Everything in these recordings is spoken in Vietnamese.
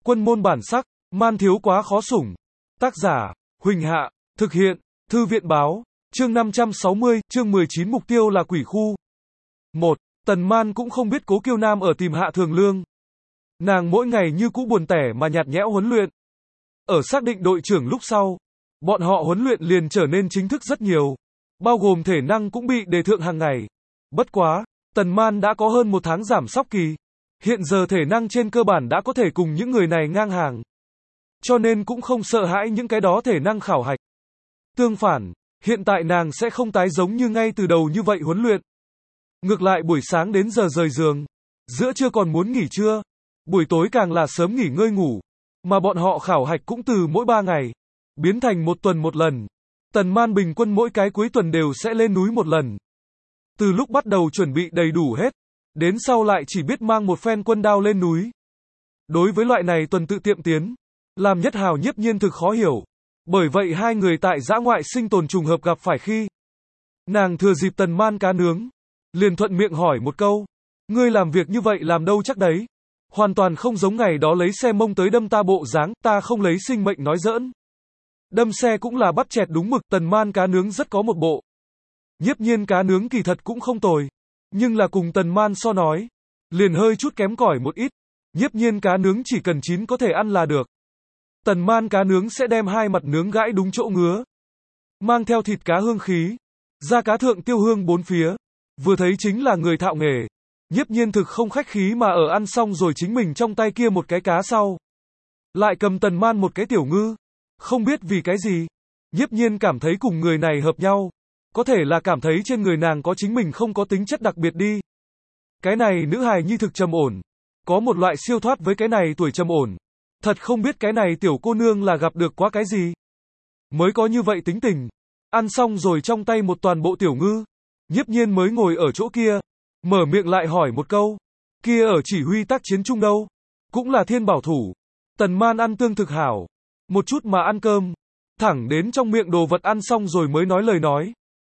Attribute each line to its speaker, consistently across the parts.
Speaker 1: Quân môn bản sắc, man thiếu quá khó sủng. Tác giả, Huỳnh Hạ, thực hiện, Thư viện báo, chương 560, chương 19 mục tiêu là quỷ khu. 1. Tần Man cũng không biết Cố Kiêu Nam ở tìm Hạ Thường Lương. Nàng mỗi ngày như cũ buồn tẻ mà nhạt nhẽo huấn luyện. Ở xác định đội trưởng lúc sau, bọn họ huấn luyện liền trở nên chính thức rất nhiều, bao gồm thể năng cũng bị đề thượng hàng ngày. Bất quá, Tần Man đã có hơn một tháng giảm sóc kỳ. Hiện giờ thể năng trên cơ bản đã có thể cùng những người này ngang hàng. Cho nên cũng không sợ hãi những cái đó thể năng khảo hạch. Tương phản, hiện tại nàng sẽ không tái giống như ngay từ đầu như vậy huấn luyện. Ngược lại buổi sáng đến giờ rời giường, giữa trưa còn muốn nghỉ trưa, buổi tối càng là sớm nghỉ ngơi ngủ. Mà bọn họ khảo hạch cũng từ mỗi 3 ngày, biến thành một tuần một lần. Tần Man bình quân mỗi cái cuối tuần đều sẽ lên núi một lần. Từ lúc bắt đầu chuẩn bị đầy đủ hết, đến sau lại chỉ biết mang một phen quân đao lên núi. Đối với loại này tuần tự tiệm tiến, làm Nhất Hào Nhiếp Nhiên thực khó hiểu. Bởi vậy hai người tại dã ngoại sinh tồn trùng hợp gặp phải khi nàng thừa dịp Tần Man cá nướng, liền thuận miệng hỏi một câu, ngươi làm việc như vậy làm đâu chắc đấy. Hoàn toàn không giống ngày đó lấy xe mông tới đâm ta bộ dáng, ta không lấy sinh mệnh nói giỡn. Đâm xe cũng là bắt chẹt đúng mực, Tần Man cá nướng rất có một bộ. Nhiếp Nhiên cá nướng kỳ thật cũng không tồi, nhưng là cùng Tần Man so nói, liền hơi chút kém cỏi một ít. Nhiếp Nhiên cá nướng chỉ cần chín có thể ăn là được. Tần Man cá nướng sẽ đem hai mặt nướng gãi đúng chỗ ngứa, mang theo thịt cá hương khí, da cá thượng tiêu hương bốn phía, vừa thấy chính là người thạo nghề. Nhiếp Nhiên thực không khách khí mà ở ăn xong rồi chính mình trong tay kia một cái cá sau, lại cầm Tần Man một cái tiểu ngư. Không biết vì cái gì, Nhiếp Nhiên cảm thấy cùng người này hợp nhau, có thể là cảm thấy trên người nàng có chính mình không có tính chất đặc biệt đi. Cái này nữ hài nhi thực trầm ổn, có một loại siêu thoát với cái này tuổi trầm ổn. Thật không biết cái này tiểu cô nương là gặp được quá cái gì, mới có như vậy tính tình. Ăn xong rồi trong tay một toàn bộ tiểu ngư, Nhiếp Nhiên mới ngồi ở chỗ kia, mở miệng lại hỏi một câu, kia ở chỉ huy tác chiến chung đâu? Cũng là thiên bảo thủ. Tần Man ăn tương thực hảo, một chút mà ăn cơm, thẳng đến trong miệng đồ vật ăn xong rồi mới nói lời nói.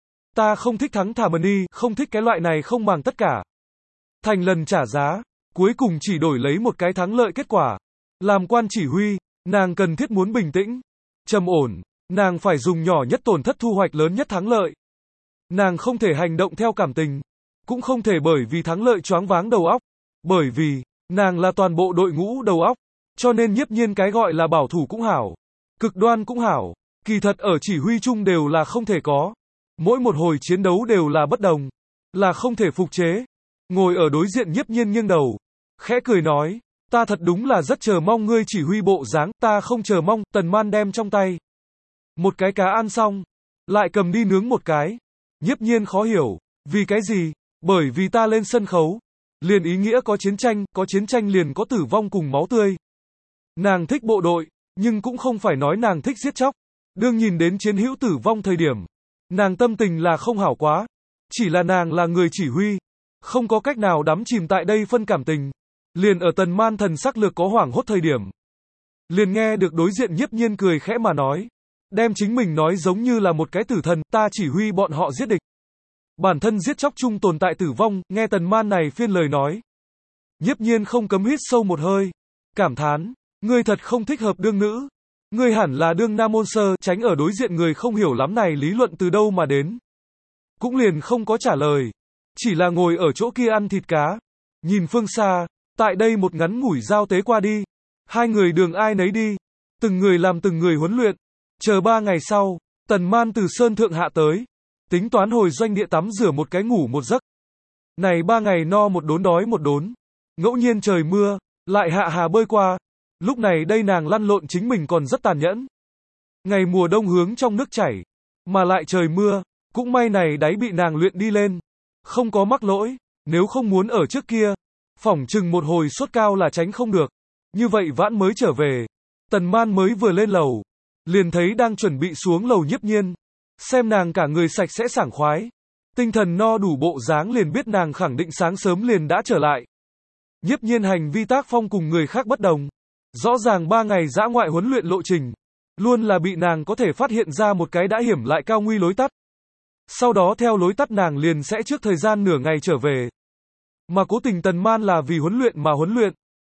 Speaker 1: Ta không thích thắng thả mần đi, không thích cái loại này không màng tất cả. Thành lần trả giá, cuối cùng chỉ đổi lấy một cái thắng lợi kết quả. Làm quan chỉ huy, nàng cần thiết muốn bình tĩnh, trầm ổn, nàng phải dùng nhỏ nhất tổn thất thu hoạch lớn nhất thắng lợi. Nàng không thể hành động theo cảm tình, cũng không thể bởi vì thắng lợi choáng váng đầu óc, bởi vì nàng là toàn bộ đội ngũ đầu óc, cho nên Nhiếp Nhiên cái gọi là bảo thủ cũng hảo, cực đoan cũng hảo, kỳ thật ở chỉ huy chung đều là không thể có. Mỗi một hồi chiến đấu đều là bất đồng, là không thể phục chế. Ngồi ở đối diện Nhiếp Nhiên nghiêng đầu, khẽ cười nói, ta thật đúng là rất chờ mong ngươi chỉ huy bộ dáng, ta không chờ mong. Tần Man đem trong tay một cái cá ăn xong, lại cầm đi nướng một cái. Nhiếp Nhiên khó hiểu, vì cái gì? Bởi vì ta lên sân khấu, liền ý nghĩa có chiến tranh liền có tử vong cùng máu tươi. Nàng thích bộ đội, nhưng cũng không phải nói nàng thích giết chóc. Đương nhìn đến chiến hữu tử vong thời điểm, nàng tâm tình là không hảo quá. Chỉ là nàng là người chỉ huy, không có cách nào đắm chìm tại đây phân cảm tình. Liền ở Tần Man thần sắc lược có hoảng hốt thời điểm, liền nghe được đối diện Nhiếp Nhiên cười khẽ mà nói, đem chính mình nói giống như là một cái tử thần, ta chỉ huy bọn họ giết địch. Bản thân giết chóc chung tồn tại tử vong. Nghe Tần Man này phiên lời nói, Nhiếp Nhiên không cấm hít sâu một hơi, cảm thán, ngươi thật không thích hợp đương nữ, ngươi hẳn là đương nam môn sơ. Tránh ở đối diện người không hiểu lắm này lý luận từ đâu mà đến, cũng liền không có trả lời, chỉ là ngồi ở chỗ kia ăn thịt cá, nhìn phương xa. Tại đây một ngắn ngủi giao tế qua đi, hai người đường ai nấy đi, từng người làm từng người huấn luyện. Chờ 3 ngày sau, Tần Man từ sơn thượng hạ tới, tính toán hồi doanh địa tắm rửa một cái ngủ một giấc. Này 3 ngày no một đốn đói một đốn, ngẫu nhiên trời mưa, lại hạ hà bơi qua. Lúc này đây nàng lăn lộn chính mình còn rất tàn nhẫn. Ngày mùa đông hướng trong nước chảy, mà lại trời mưa, cũng may này đáy bị nàng luyện đi lên, không có mắc lỗi. Nếu không muốn ở trước kia, phỏng chừng một hồi sốt cao là tránh không được. Như vậy vãn mới trở về, Tần Man mới vừa lên lầu, liền thấy đang chuẩn bị xuống lầu Nhiếp Nhiên. Xem nàng cả người sạch sẽ sảng khoái, tinh thần no đủ bộ dáng liền biết nàng khẳng định sáng sớm liền đã trở lại. Nhiếp Nhiên hành vi tác phong cùng người khác bất đồng. Rõ ràng 3 ngày dã ngoại huấn luyện lộ trình, luôn là bị nàng có thể phát hiện ra một cái đã hiểm lại cao nguy lối tắt. Sau đó theo lối tắt nàng liền sẽ trước thời gian nửa ngày trở về. Mà cố tình Tần Man là vì huấn luyện mà huấn luyện.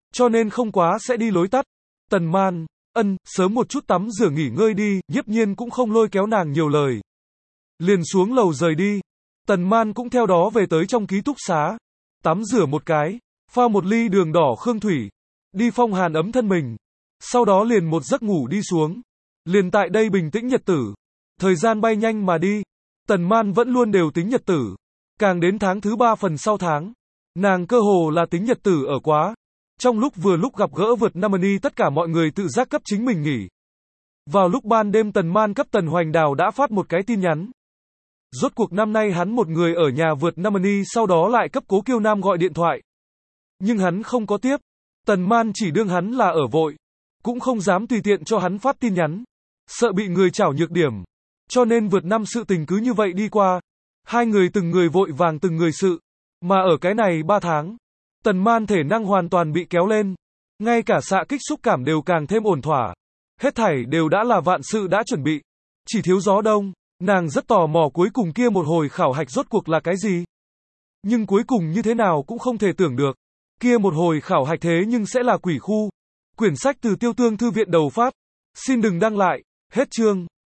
Speaker 1: cho nên không quá sẽ đi lối tắt. Tần Man, sớm một chút tắm rửa nghỉ ngơi đi, Nhiếp Nhiên cũng không lôi kéo nàng nhiều lời. Liền xuống lầu rời đi. Tần Man cũng theo đó về tới trong ký túc xá. Tắm rửa một cái, pha một ly đường đỏ khương thủy, đi phong hàn ấm thân mình. Sau đó liền một giấc ngủ đi xuống. Liền tại đây bình tĩnh nhật tử. Thời gian bay nhanh mà đi. Tần Man vẫn luôn đều tính nhật tử. Càng đến tháng thứ 3 phần sau tháng, nàng cơ hồ là tính nhật tử ở quá. Trong lúc vừa lúc gặp gỡ vượt Namani tất cả mọi người tự giác cấp chính mình nghỉ. Vào lúc ban đêm Tần Man cấp Tần Hoành Đào đã phát một cái tin nhắn. Rốt cuộc năm nay hắn một người ở nhà vượt Namani, sau đó lại cấp Cố Kiêu Nam gọi điện thoại. Nhưng hắn không có tiếp. Tần Man chỉ đương hắn là ở vội. Cũng không dám tùy tiện cho hắn phát tin nhắn. Sợ bị người trảo nhược điểm. Cho nên vượt năm sự tình cứ như vậy đi qua. Hai người từng người vội vàng từng người sự. Mà ở cái này 3 tháng, Tần Man thể năng hoàn toàn bị kéo lên. Ngay cả xạ kích xúc cảm đều càng thêm ổn thỏa. Hết thảy đều đã là vạn sự đã chuẩn bị. Chỉ thiếu gió đông. Nàng rất tò mò cuối cùng kia một hồi khảo hạch rốt cuộc là cái gì. Nhưng cuối cùng như thế nào cũng không thể tưởng được. Kia một hồi khảo hạch thế nhưng sẽ là quỷ khu. Quyển sách từ Tiêu Tương Thư viện đầu phát. Xin đừng đăng lại. Hết chương.